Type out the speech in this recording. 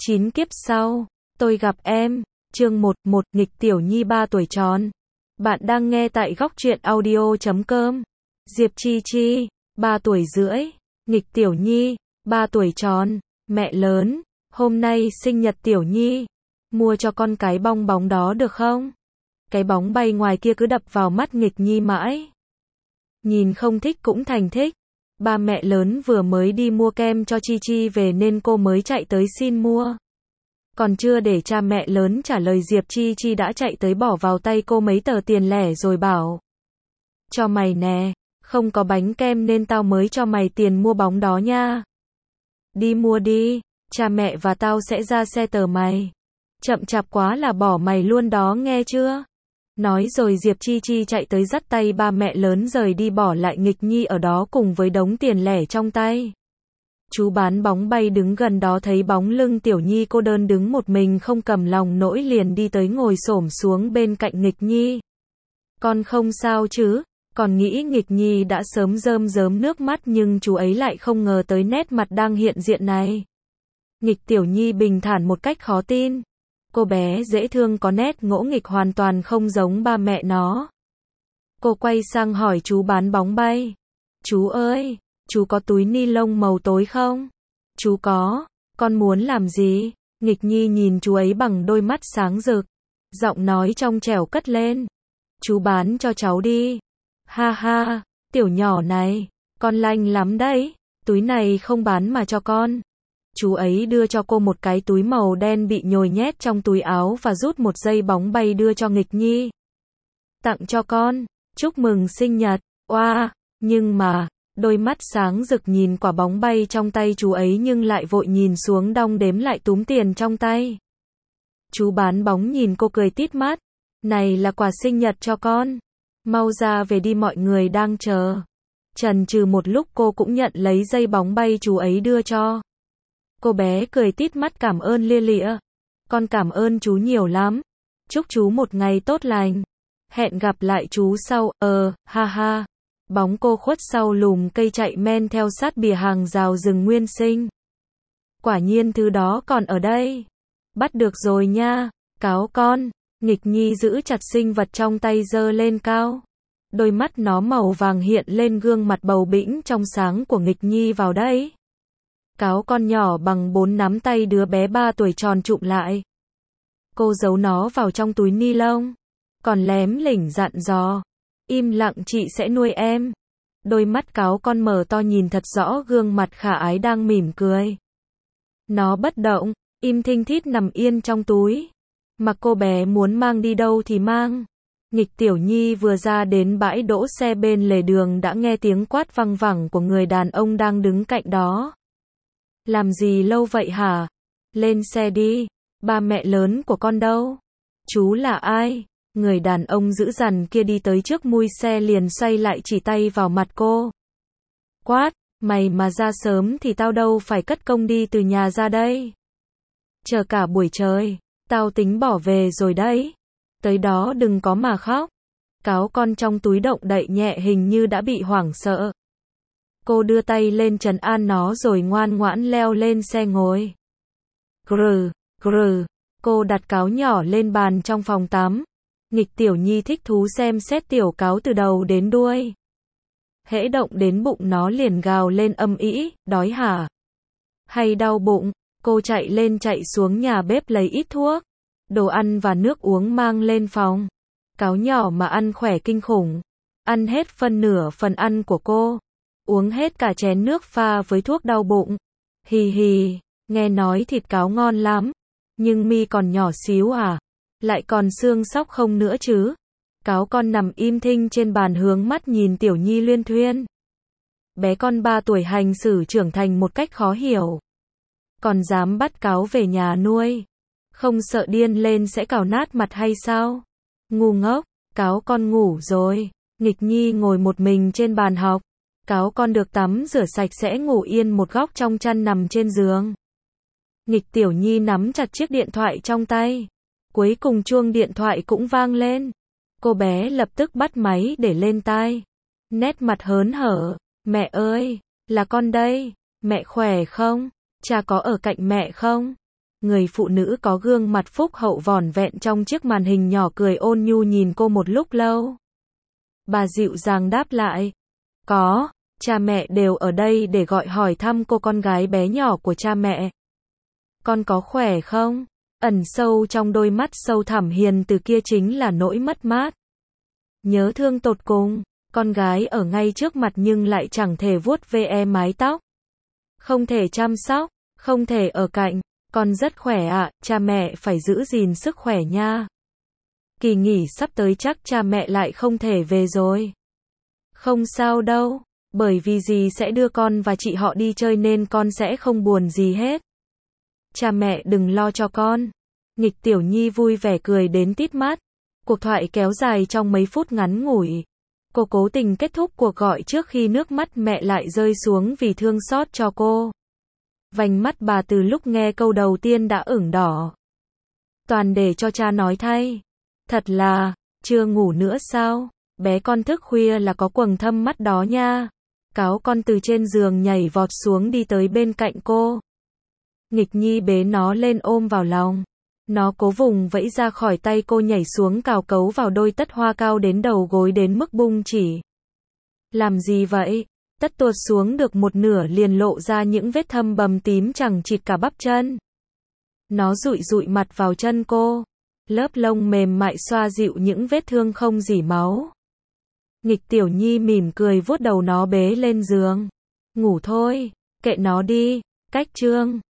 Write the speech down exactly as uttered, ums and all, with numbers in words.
Chín kiếp sau, tôi gặp em. Chương một, một nghịch tiểu nhi ba tuổi tròn. Bạn đang nghe tại góc truyện audio chấm com. Diệp Chi Chi, ba tuổi rưỡi. Nghịch tiểu nhi, ba tuổi tròn. Mẹ lớn, hôm nay sinh nhật tiểu nhi. Mua cho con cái bong bóng đó được không? Cái bóng bay ngoài kia cứ đập vào mắt nghịch nhi mãi. Nhìn không thích cũng thành thích. Ba mẹ lớn vừa mới đi mua kem cho Chi Chi về nên cô mới chạy tới xin mua. Còn chưa để cha mẹ lớn trả lời Diệp Chi Chi đã chạy tới bỏ vào tay cô mấy tờ tiền lẻ rồi bảo. Cho mày nè, không có bánh kem nên tao mới cho mày tiền mua bóng đó nha. Đi mua đi, cha mẹ và tao sẽ ra xe tờ mày. Chậm chạp quá là bỏ mày luôn đó nghe chưa? Nói rồi Diệp Chi Chi chạy tới dắt tay ba mẹ lớn rời đi bỏ lại nghịch nhi ở đó cùng với đống tiền lẻ trong tay. Chú bán bóng bay đứng gần đó thấy bóng lưng tiểu nhi cô đơn đứng một mình không cầm lòng nỗi liền đi tới ngồi xổm xuống bên cạnh nghịch nhi. Con không sao chứ? Còn nghĩ nghịch nhi đã sớm rơm rớm nước mắt nhưng chú ấy lại không ngờ tới nét mặt đang hiện diện này. Nghịch tiểu nhi bình thản một cách khó tin. Cô bé dễ thương có nét ngỗ nghịch hoàn toàn không giống ba mẹ nó. Cô quay sang hỏi chú bán bóng bay. Chú ơi, chú có túi ni lông màu tối không? Chú có, con muốn làm gì? Nghịch nhi nhìn chú ấy bằng đôi mắt sáng rực. Giọng nói trong trẻo cất lên. Chú bán cho cháu đi. Ha ha, tiểu nhỏ này, con lanh lắm đấy. Túi này không bán mà cho con. Chú ấy đưa cho cô một cái túi màu đen bị nhồi nhét trong túi áo và rút một dây bóng bay đưa cho nghịch nhi. Tặng cho con, chúc mừng sinh nhật, oa, wow, nhưng mà, đôi mắt sáng rực nhìn quả bóng bay trong tay chú ấy nhưng lại vội nhìn xuống đong đếm lại túm tiền trong tay. Chú bán bóng nhìn cô cười tít mắt, này là quà sinh nhật cho con, mau ra về đi mọi người đang chờ. Chần chừ một lúc cô cũng nhận lấy dây bóng bay chú ấy đưa cho. Cô bé cười tít mắt cảm ơn lia lịa. Con cảm ơn chú nhiều lắm. Chúc chú một ngày tốt lành. Hẹn gặp lại chú sau, ờ, ha ha. Bóng cô khuất sau lùm cây chạy men theo sát bìa hàng rào rừng nguyên sinh. Quả nhiên thứ đó còn ở đây. Bắt được rồi nha, cáo con. Nghịch nhi giữ chặt sinh vật trong tay giơ lên cao. Đôi mắt nó màu vàng hiện lên gương mặt bầu bĩnh trong sáng của nghịch nhi vào đây. Cáo con nhỏ bằng bốn nắm tay đứa bé ba tuổi tròn trụm lại. Cô giấu nó vào trong túi ni lông. Còn lém lỉnh dặn dò. Im lặng chị sẽ nuôi em. Đôi mắt cáo con mở to nhìn thật rõ gương mặt khả ái đang mỉm cười. Nó bất động, im thinh thít nằm yên trong túi. Mặc cô bé muốn mang đi đâu thì mang. Nghịch tiểu nhi vừa ra đến bãi đỗ xe bên lề đường đã nghe tiếng quát văng vẳng của người đàn ông đang đứng cạnh đó. Làm gì lâu vậy hả? Lên xe đi. Ba mẹ lớn của con đâu? Chú là ai? Người đàn ông dữ dằn kia đi tới trước mui xe liền xoay lại chỉ tay vào mặt cô. Quát, mày mà ra sớm thì tao đâu phải cất công đi từ nhà ra đây. Chờ cả buổi trời, tao tính bỏ về rồi đấy. Tới đó đừng có mà khóc. Cáo con trong túi động đậy nhẹ hình như đã bị hoảng sợ. Cô đưa tay lên trấn an nó rồi ngoan ngoãn leo lên xe ngồi. Grừ, grừ, cô đặt cáo nhỏ lên bàn trong phòng tắm. Nghịch tiểu nhi thích thú xem xét tiểu cáo từ đầu đến đuôi. Hễ động đến bụng nó liền gào lên âm ĩ, đói hả? Hay đau bụng? Cô chạy lên chạy xuống nhà bếp lấy ít thuốc, đồ ăn và nước uống mang lên phòng. Cáo nhỏ mà ăn khỏe kinh khủng. Ăn hết phân nửa phần ăn của cô. Uống hết cả chén nước pha với thuốc đau bụng. Hì hì, nghe nói thịt cáo ngon lắm. Nhưng mi còn nhỏ xíu à? Lại còn xương sóc không nữa chứ? Cáo con nằm im thinh trên bàn hướng mắt nhìn tiểu nhi luyên thuyên. Bé con ba tuổi hành xử trưởng thành một cách khó hiểu. Còn dám bắt cáo về nhà nuôi. Không sợ điên lên sẽ cào nát mặt hay sao? Ngu ngốc, cáo con ngủ rồi. Nghịch nhi ngồi một mình trên bàn học. Cáo con được tắm rửa sạch sẽ ngủ yên một góc trong chăn nằm trên giường. Nghịch tiểu nhi nắm chặt chiếc điện thoại trong tay. Cuối cùng chuông điện thoại cũng vang lên. Cô bé lập tức bắt máy để lên tai. Nét mặt hớn hở. Mẹ ơi, là con đây. Mẹ khỏe không? Cha có ở cạnh mẹ không? Người phụ nữ có gương mặt phúc hậu vỏn vẹn trong chiếc màn hình nhỏ cười ôn nhu nhìn cô một lúc lâu. Bà dịu dàng đáp lại. Có, cha mẹ đều ở đây để gọi hỏi thăm cô con gái bé nhỏ của cha mẹ. Con có khỏe không? Ẩn sâu trong đôi mắt sâu thẳm hiền từ kia chính là nỗi mất mát. Nhớ thương tột cùng, con gái ở ngay trước mặt nhưng lại chẳng thể vuốt ve mái tóc. Không thể chăm sóc, không thể ở cạnh. Con rất khỏe ạ, à, cha mẹ phải giữ gìn sức khỏe nha. Kỳ nghỉ sắp tới chắc cha mẹ lại không thể về rồi. Không sao đâu, bởi vì dì sẽ đưa con và chị họ đi chơi nên con sẽ không buồn gì hết. Cha mẹ đừng lo cho con. Nghịch Tiểu Nhi vui vẻ cười đến tít mắt. Cuộc thoại kéo dài trong mấy phút ngắn ngủi. Cô cố tình kết thúc cuộc gọi trước khi nước mắt mẹ lại rơi xuống vì thương xót cho cô. Vành mắt bà từ lúc nghe câu đầu tiên đã ửng đỏ. Toàn để cho cha nói thay. Thật là, chưa ngủ nữa sao? Bé con thức khuya là có quầng thâm mắt đó nha. Cáo con từ trên giường nhảy vọt xuống đi tới bên cạnh cô. Nghịch Nhi bế nó lên ôm vào lòng. Nó cố vùng vẫy ra khỏi tay cô nhảy xuống cào cấu vào đôi tất hoa cao đến đầu gối đến mức bung chỉ. Làm gì vậy? Tất tuột xuống được một nửa liền lộ ra những vết thâm bầm tím chẳng chịt cả bắp chân. Nó dụi dụi mặt vào chân cô. Lớp lông mềm mại xoa dịu những vết thương không rỉ máu. Nghịch Tiểu Nhi mỉm cười vuốt đầu nó bế lên giường. Ngủ thôi, kệ nó đi, cách chương.